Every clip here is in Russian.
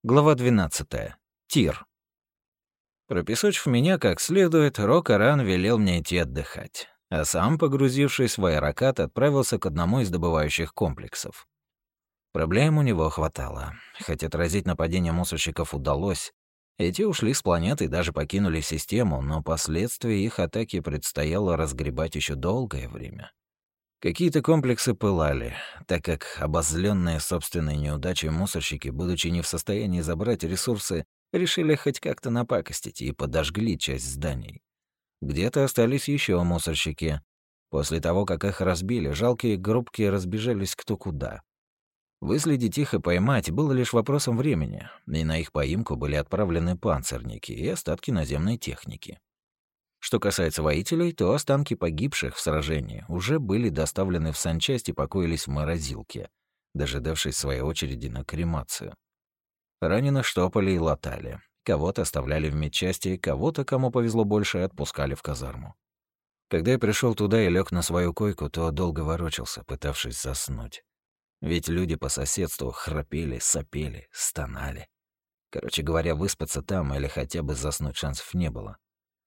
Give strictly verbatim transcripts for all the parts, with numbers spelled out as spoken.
Глава двенадцатая. Тир. Пропесочив меня как следует, Рок-Аран велел мне идти отдыхать, а сам, погрузившись в аэрокат, отправился к одному из добывающих комплексов. Проблем у него хватало. Хоть отразить нападение мусорщиков удалось, эти ушли с планеты и даже покинули систему, но последствия их атаки предстояло разгребать еще долгое время. Какие-то комплексы пылали, так как обозлённые собственной неудачей мусорщики, будучи не в состоянии забрать ресурсы, решили хоть как-то напакостить и подожгли часть зданий. Где-то остались еще мусорщики. После того, как их разбили, жалкие группки разбежались кто куда. Выследить их и поймать было лишь вопросом времени, и на их поимку были отправлены панцирники и остатки наземной техники. Что касается воителей, то останки погибших в сражении уже были доставлены в санчасть и покоились в морозилке, дожидавшись своей очереди на кремацию. Раненых штопали и латали. Кого-то оставляли в медчасти, кого-то, кому повезло больше, отпускали в казарму. Когда я пришел туда и лег на свою койку, то долго ворочался, пытавшись заснуть. Ведь люди по соседству храпели, сопели, стонали. Короче говоря, выспаться там или хотя бы заснуть шансов не было.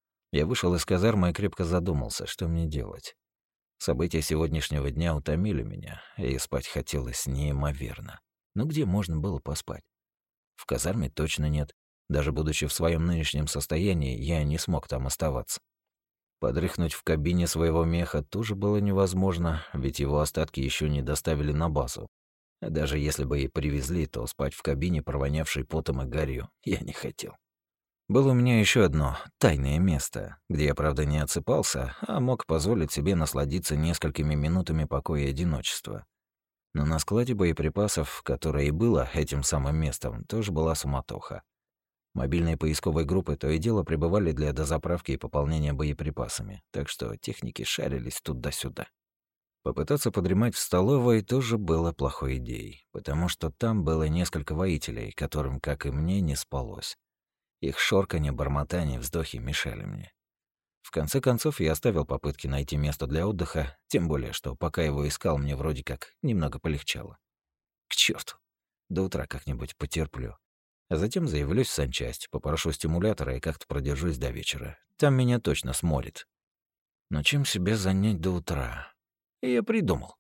Я вышел из казармы и крепко задумался, что мне делать. События сегодняшнего дня утомили меня, и спать хотелось неимоверно. Но где можно было поспать? В казарме точно нет. Даже будучи в своем нынешнем состоянии, я не смог там оставаться. Подрыхнуть в кабине своего меха тоже было невозможно, ведь его остатки еще не доставили на базу. А даже если бы и привезли, то спать в кабине, провонявшей потом и гарью, я не хотел. Было у меня еще одно тайное место, где я, правда, не отсыпался, а мог позволить себе насладиться несколькими минутами покоя и одиночества. Но на складе боеприпасов, которое и было этим самым местом, тоже была суматоха. Мобильные поисковые группы то и дело прибывали для дозаправки и пополнения боеприпасами, так что техники шарились туда-сюда. Попытаться подремать в столовой тоже было плохой идеей, потому что там было несколько воителей, которым, как и мне, не спалось. Их шорканье, бормотание, вздохи мешали мне. В конце концов, я оставил попытки найти место для отдыха, тем более, что пока его искал, мне вроде как немного полегчало. К черту, до утра как-нибудь потерплю. А затем заявлюсь в санчасть, попрошу стимулятора и как-то продержусь до вечера. Там меня точно сморит. Но чем себя занять до утра? И я придумал.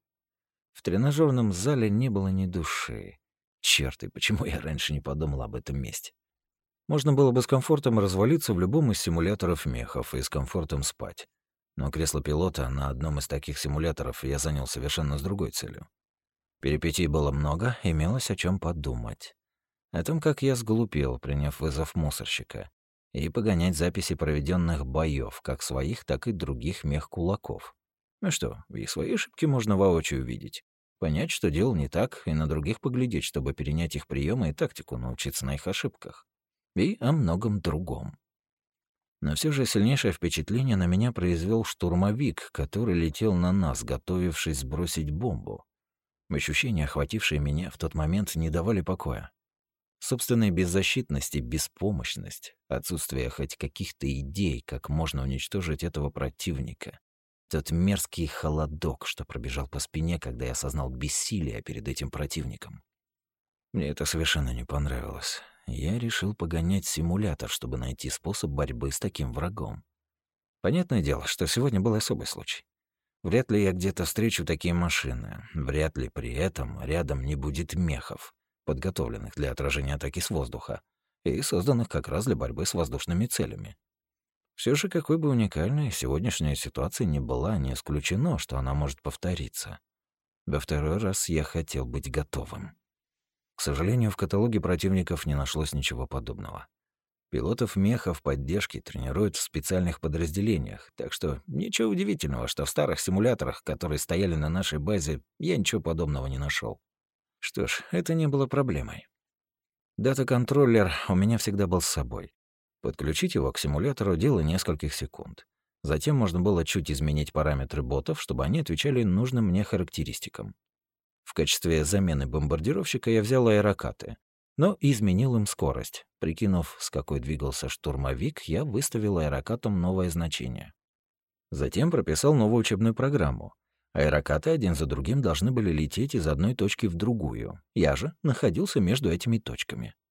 В тренажерном зале не было ни души. Черт, и почему я раньше не подумал об этом месте? Можно было бы с комфортом развалиться в любом из симуляторов мехов и с комфортом спать. Но кресло пилота на одном из таких симуляторов я занял совершенно с другой целью. Перипетий было много, имелось о чем подумать. О том, как я сглупил, приняв вызов мусорщика, и погонять записи проведенных боев, как своих, так и других мех-кулаков. Ну что, и свои ошибки можно воочию увидеть. Понять, что делал не так, и на других поглядеть, чтобы перенять их приемы и тактику, научиться на их ошибках. И о многом другом. Но все же сильнейшее впечатление на меня произвел штурмовик, который летел на нас, готовившись сбросить бомбу. Ощущения, охватившие меня в тот момент, не давали покоя. Собственная беззащитность и беспомощность, отсутствие хоть каких-то идей, как можно уничтожить этого противника. Тот мерзкий холодок, что пробежал по спине, когда я осознал бессилие перед этим противником. Мне это совершенно не понравилось. Я решил погонять симулятор, чтобы найти способ борьбы с таким врагом. Понятное дело, что сегодня был особый случай. Вряд ли я где-то встречу такие машины. Вряд ли при этом рядом не будет мехов, подготовленных для отражения атаки с воздуха и созданных как раз для борьбы с воздушными целями. Все же, какой бы уникальной сегодняшняя ситуация ни была, не исключено, что она может повториться. Во второй раз я хотел быть готовым. К сожалению, в каталоге противников не нашлось ничего подобного. Пилотов мехов поддержки тренируют в специальных подразделениях, так что ничего удивительного, что в старых симуляторах, которые стояли на нашей базе, я ничего подобного не нашел. Что ж, это не было проблемой. Дата-контроллер у меня всегда был с собой. Подключить его к симулятору — дело нескольких секунд. Затем можно было чуть изменить параметры ботов, чтобы они отвечали нужным мне характеристикам. В качестве замены бомбардировщика я взял аэрокаты, но изменил им скорость. Прикинув, с какой двигался штурмовик, я выставил аэрокатам новое значение. Затем прописал новую учебную программу. Аэрокаты один за другим должны были лететь из одной точки в другую. Я же находился между этими точками.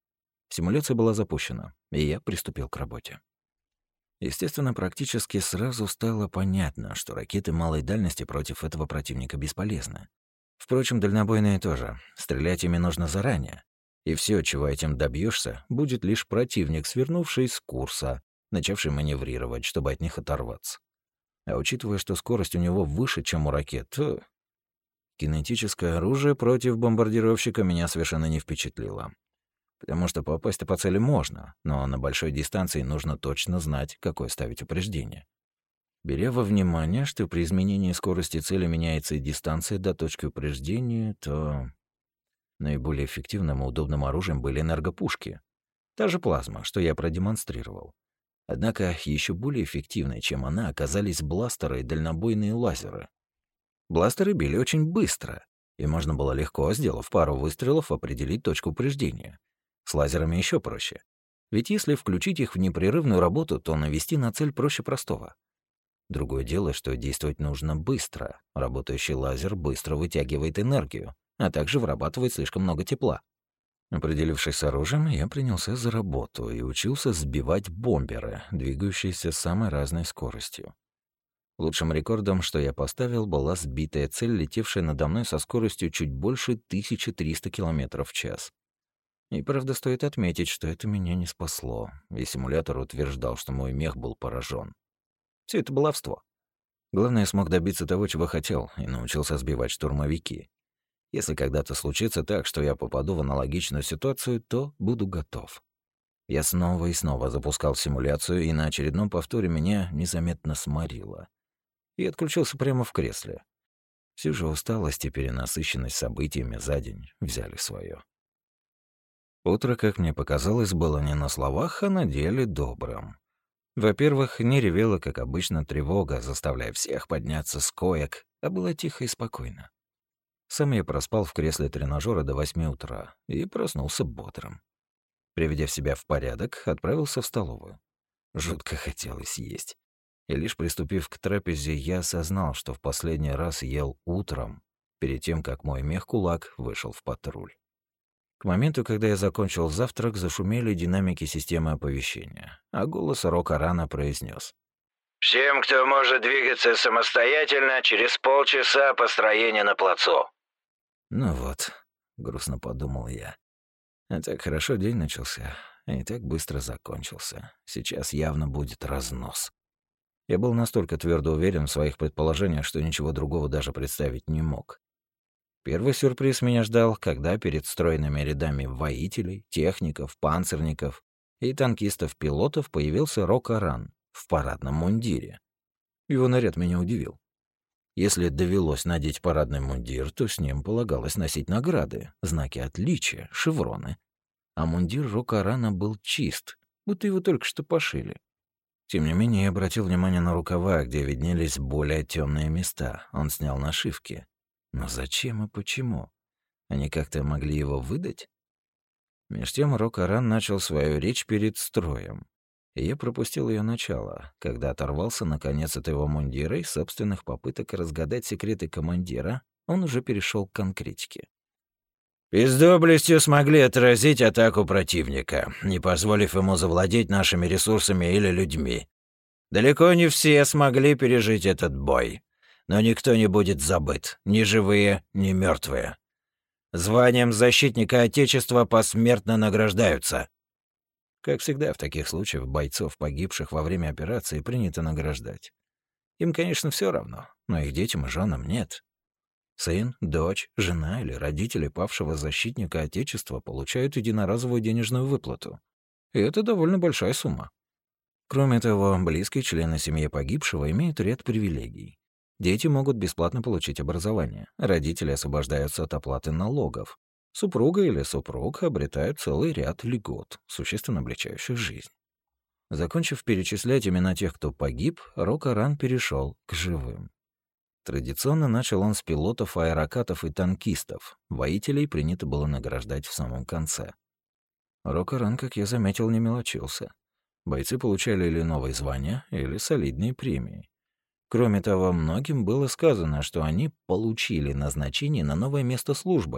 Симуляция была запущена, и я приступил к работе. Естественно, практически сразу стало понятно, что ракеты малой дальности против этого противника бесполезны. Впрочем, дальнобойные тоже. Стрелять ими нужно заранее. И все, чего этим добьешься, будет лишь противник, свернувший с курса, начавший маневрировать, чтобы от них оторваться. А учитывая, что скорость у него выше, чем у ракет, то кинетическое оружие против бомбардировщика меня совершенно не впечатлило. Потому что попасть-то по цели можно, но на большой дистанции нужно точно знать, какое ставить упреждение. Беря во внимание, что при изменении скорости цели меняется и дистанция до точки упреждения, то наиболее эффективным и удобным оружием были энергопушки. Та же плазма, что я продемонстрировал. Однако еще более эффективной, чем она, оказались бластеры и дальнобойные лазеры. Бластеры били очень быстро, и можно было легко, сделав пару выстрелов, определить точку упреждения. С лазерами еще проще. Ведь если включить их в непрерывную работу, то навести на цель проще простого. Другое дело, что действовать нужно быстро. Работающий лазер быстро вытягивает энергию, а также вырабатывает слишком много тепла. Определившись с оружием, я принялся за работу и учился сбивать бомберы, двигающиеся с самой разной скоростью. Лучшим рекордом, что я поставил, была сбитая цель, летевшая надо мной со скоростью чуть больше тысячи трёхсот километров в час. И правда, стоит отметить, что это меня не спасло, и симулятор утверждал, что мой мех был поражен. Все это баловство. Главное, я смог добиться того, чего хотел, и научился сбивать штурмовики. Если когда-то случится так, что я попаду в аналогичную ситуацию, то буду готов. Я снова и снова запускал симуляцию, и на очередном повторе меня незаметно сморило. И отключился прямо в кресле. Всю же усталость и перенасыщенность событиями за день взяли свое. Утро, как мне показалось, было не на словах, а на деле добрым. Во-первых, не ревела, как обычно, тревога, заставляя всех подняться с коек, а было тихо и спокойно. Сам я проспал в кресле тренажера до восьми утра и проснулся бодрым. Приведя себя в порядок, отправился в столовую. Жутко хотелось есть. И лишь приступив к трапезе, я осознал, что в последний раз ел утром, перед тем, как мой мех-кулак вышел в патруль. К моменту, когда я закончил завтрак, зашумели динамики системы оповещения, а голос Рок-Арана произнес: «Всем, кто может двигаться самостоятельно, через полчаса построение на плацу». «Ну вот», — грустно подумал я. А так хорошо день начался, и так быстро закончился. Сейчас явно будет разнос. Я был настолько твердо уверен в своих предположениях, что ничего другого даже представить не мог. Первый сюрприз меня ждал, когда перед стройными рядами воителей, техников, панцирников и танкистов-пилотов появился Рок-Аран в парадном мундире. Его наряд меня удивил. Если довелось надеть парадный мундир, то с ним полагалось носить награды, знаки отличия, шевроны. А мундир Рок-Арана был чист, будто его только что пошили. Тем не менее, я обратил внимание на рукава, где виднелись более темные места. Он снял нашивки. Но зачем и почему? Они как-то могли его выдать? Меж тем Рок-Аран начал свою речь перед строем. И я пропустил ее начало, когда оторвался наконец от его мундира и собственных попыток разгадать секреты командира, он уже перешел к конкретике. «И с доблестью смогли отразить атаку противника, не позволив ему завладеть нашими ресурсами или людьми. Далеко не все смогли пережить этот бой, но никто не будет забыт, ни живые, ни мертвые. Званием защитника Отечества посмертно награждаются». Как всегда в таких случаях бойцов, погибших во время операции, принято награждать. Им, конечно, все равно, но их детям и женам нет. Сын, дочь, жена или родители павшего защитника Отечества получают единоразовую денежную выплату. И это довольно большая сумма. Кроме того, близкие члены семьи погибшего имеют ряд привилегий. Дети могут бесплатно получить образование, родители освобождаются от оплаты налогов, супруга или супруг обретают целый ряд льгот, существенно облегчающих жизнь. Закончив перечислять имена тех, кто погиб, Рок-Аран перешел к живым. Традиционно начал он с пилотов, аэрокатов и танкистов. Воителей принято было награждать в самом конце. Рок-Аран, как я заметил, не мелочился. Бойцы получали или новые звания, или солидные премии. Кроме того, многим было сказано, что они получили назначение на новое место службы,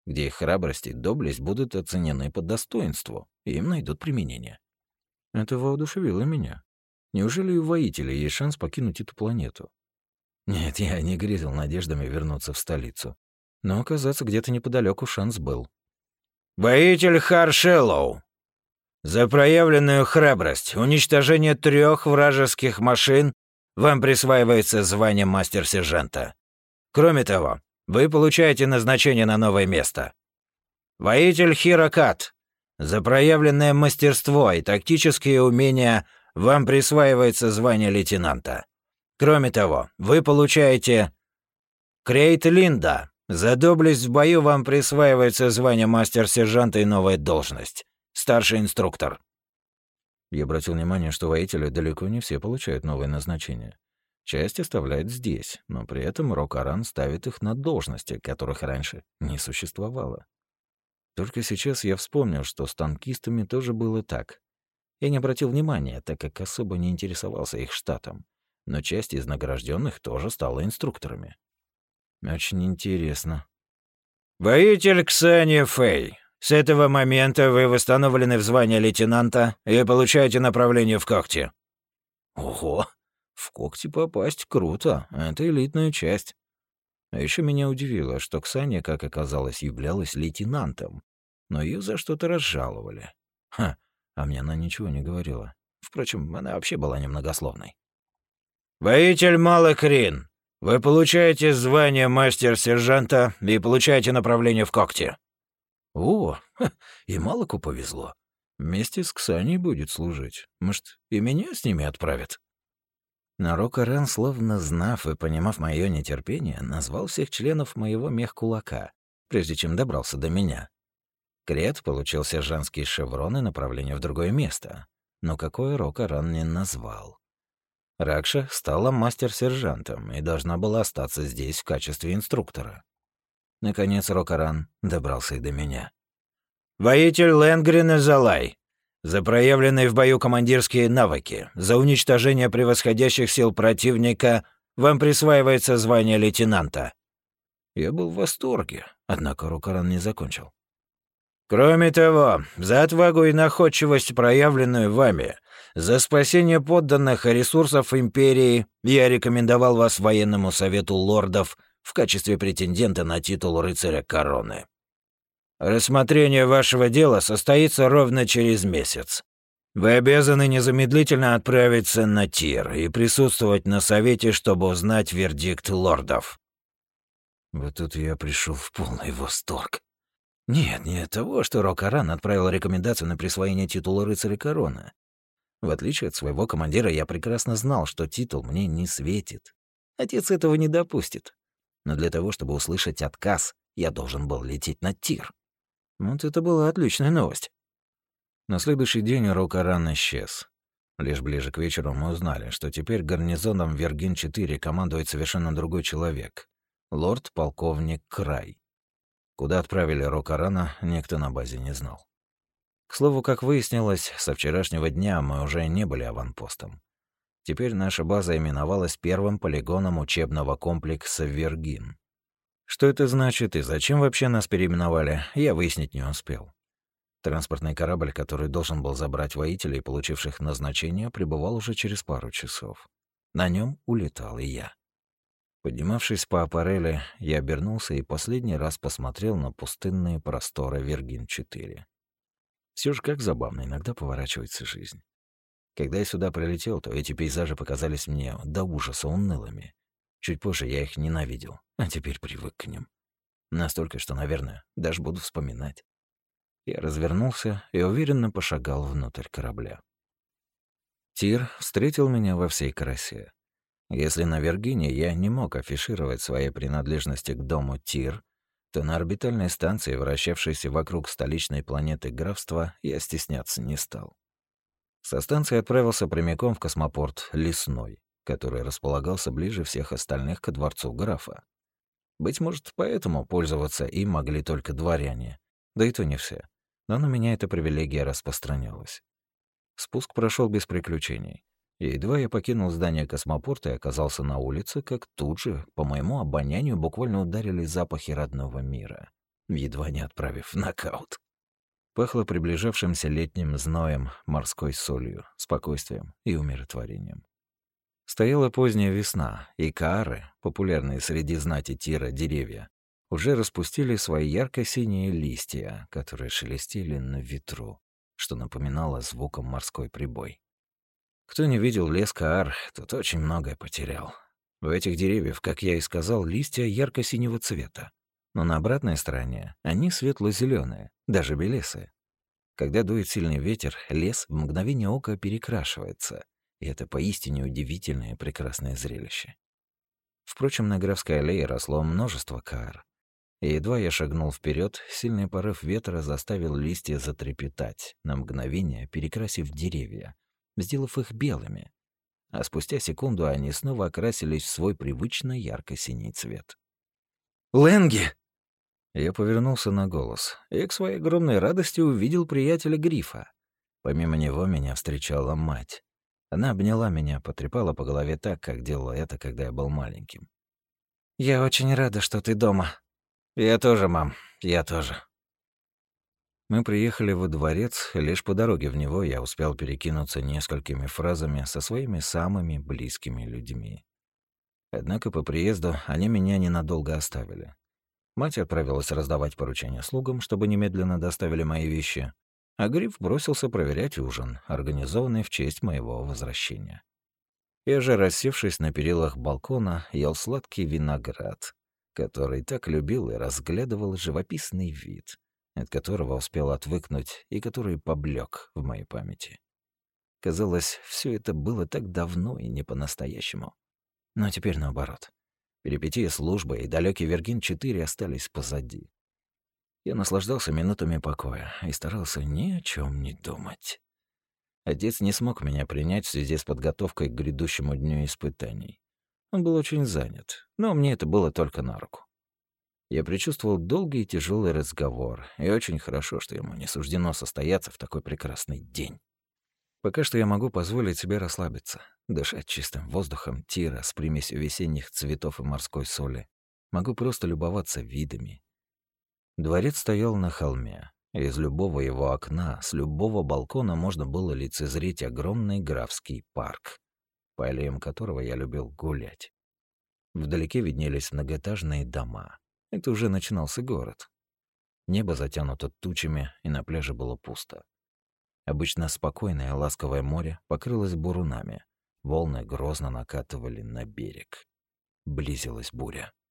где их храбрость и доблесть будут оценены по достоинству, и им найдут применение. Это воодушевило меня. Неужели у воителей есть шанс покинуть эту планету? Нет, я не грезил надеждами вернуться в столицу. Но оказаться где-то неподалеку шанс был. «Воитель Харшеллоу! За проявленную храбрость, уничтожение трех вражеских машин вам присваивается звание мастер-сержанта. Кроме того, вы получаете назначение на новое место. Воитель Хирокат! За проявленное мастерство и тактические умения вам присваивается звание лейтенанта. Кроме того, вы получаете... Крейт Линда! За доблесть в бою вам присваивается звание мастер-сержанта и новая должность — старший инструктор». Я обратил внимание, что воители далеко не все получают новые назначения. Часть оставляет здесь, но при этом Рок-Аран ставит их на должности, которых раньше не существовало. Только сейчас я вспомнил, что с танкистами тоже было так. Я не обратил внимания, так как особо не интересовался их штатом, но часть из награжденных тоже стала инструкторами. Очень интересно. «Воитель Ксания Фэй, с этого момента вы восстановлены в звании лейтенанта и получаете направление в когти». Ого, в когти попасть круто, это элитная часть. А еще меня удивило, что Ксания, как оказалось, являлась лейтенантом, но ее за что-то разжаловали. Ха, а мне она ничего не говорила. Впрочем, она вообще была немногословной. «Воитель Малакрин, вы получаете звание мастер-сержанта и получаете направление в когти». О, ха, и Малаку повезло. Вместе с Ксанией будет служить. Может, и меня с ними отправят? Но Рок-Аран, словно знав и понимав мое нетерпение, назвал всех членов моего мех-кулака, прежде чем добрался до меня. Крет получил сержантский шеврон и направление в другое место, но какое Рок-Аран не назвал. Ракша стала мастер-сержантом и должна была остаться здесь в качестве инструктора. Наконец Рок-Аран добрался и до меня. «Воитель Ленгрин Азалай, за проявленные в бою командирские навыки, за уничтожение превосходящих сил противника вам присваивается звание лейтенанта». Я был в восторге, однако Рок-Аран не закончил. «Кроме того, за отвагу и находчивость, проявленную вами, за спасение подданных и ресурсов Империи, я рекомендовал вас военному совету лордов в качестве претендента на титул рыцаря короны. Рассмотрение вашего дела состоится ровно через месяц. Вы обязаны незамедлительно отправиться на Тир и присутствовать на совете, чтобы узнать вердикт лордов». Вот тут я пришел в полный восторг. Нет, не от того, что Рок-Аран отправил рекомендацию на присвоение титула рыцаря короны. В отличие от своего командира, я прекрасно знал, что титул мне не светит. Отец этого не допустит. Но для того, чтобы услышать отказ, я должен был лететь на Тир. Вот это была отличная новость. На следующий день Рок-Аран исчез. Лишь ближе к вечеру мы узнали, что теперь гарнизоном Вергин-четыре командует совершенно другой человек — лорд-полковник Край. Куда отправили Рок-Арана, никто на базе не знал. К слову, как выяснилось, со вчерашнего дня мы уже не были аванпостом. Теперь наша база именовалась первым полигоном учебного комплекса «Вергин». Что это значит и зачем вообще нас переименовали, я выяснить не успел. Транспортный корабль, который должен был забрать воителей, получивших назначение, прибывал уже через пару часов. На нем улетал и я. Поднимавшись по аппарели, я обернулся и последний раз посмотрел на пустынные просторы Вергин-четыре. Все же как забавно иногда поворачивается жизнь. Когда я сюда прилетел, то эти пейзажи показались мне до ужаса унылыми. Чуть позже я их ненавидел, а теперь привык к ним. Настолько, что, наверное, даже буду вспоминать. Я развернулся и уверенно пошагал внутрь корабля. Тир встретил меня во всей красе. Если на Вергине я не мог афишировать свои принадлежности к дому Тир, то на орбитальной станции, вращавшейся вокруг столичной планеты графства, я стесняться не стал. Со станции отправился прямиком в космопорт Лесной, который располагался ближе всех остальных ко дворцу графа. Быть может, поэтому пользоваться им могли только дворяне, да и то не все, но на меня эта привилегия распространялась. Спуск прошел без приключений. И едва я покинул здание космопорта и оказался на улице, как тут же, по моему обонянию, буквально ударили запахи родного мира. едва не отправив в нокаут. Пахло приближавшимся летним зноем, морской солью, спокойствием и умиротворением. Стояла поздняя весна, и каары, популярные среди знати Тира деревья, уже распустили свои ярко-синие листья, которые шелестели на ветру, что напоминало звуком морской прибой. Кто не видел лес каар, тот очень многое потерял. У этих деревьев, как я и сказал, листья ярко-синего цвета, но на обратной стороне они светло-зеленые, даже белесые. Когда дует сильный ветер, лес в мгновение ока перекрашивается, и это поистине удивительное и прекрасное зрелище. Впрочем, на Графской аллее росло множество каар, и едва я шагнул вперед, сильный порыв ветра заставил листья затрепетать, на мгновение перекрасив деревья, сделав их белыми, а спустя секунду они снова окрасились в свой привычно ярко-синий цвет. «Лэнги!» Я повернулся на голос и к своей огромной радости увидел приятеля Грифа. Помимо него меня встречала мать. Она обняла меня, потрепала по голове так, как делала это, когда я был маленьким. «Я очень рада, что ты дома». «Я тоже, мам, я тоже». Мы приехали во дворец, лишь по дороге в него я успел перекинуться несколькими фразами со своими самыми близкими людьми. Однако по приезду они меня ненадолго оставили. Мать отправилась раздавать поручения слугам, чтобы немедленно доставили мои вещи, а Гриф бросился проверять ужин, организованный в честь моего возвращения. Я же, рассевшись на перилах балкона, ел сладкий виноград, который так любил и разглядывал живописный вид, от которого успел отвыкнуть и который поблек в моей памяти. Казалось, все это было так давно и не по-настоящему. Но теперь наоборот. Перипетии службы и далекий Вергин-четыре остались позади. Я наслаждался минутами покоя и старался ни о чем не думать. Отец не смог меня принять в связи с подготовкой к грядущему дню испытаний. Он был очень занят, но мне это было только на руку. Я предчувствовал долгий и тяжелый разговор, и очень хорошо, что ему не суждено состояться в такой прекрасный день. Пока что я могу позволить себе расслабиться, дышать чистым воздухом Тира с примесью весенних цветов и морской соли. Могу просто любоваться видами. Дворец стоял на холме, и из любого его окна, с любого балкона можно было лицезреть огромный графский парк, по аллеям которого я любил гулять. Вдалеке виднелись многоэтажные дома. Это уже начинался город. Небо затянуто тучами, и на пляже было пусто. Обычно спокойное ласковое море покрылось бурунами. Волны грозно накатывали на берег. Близилась буря.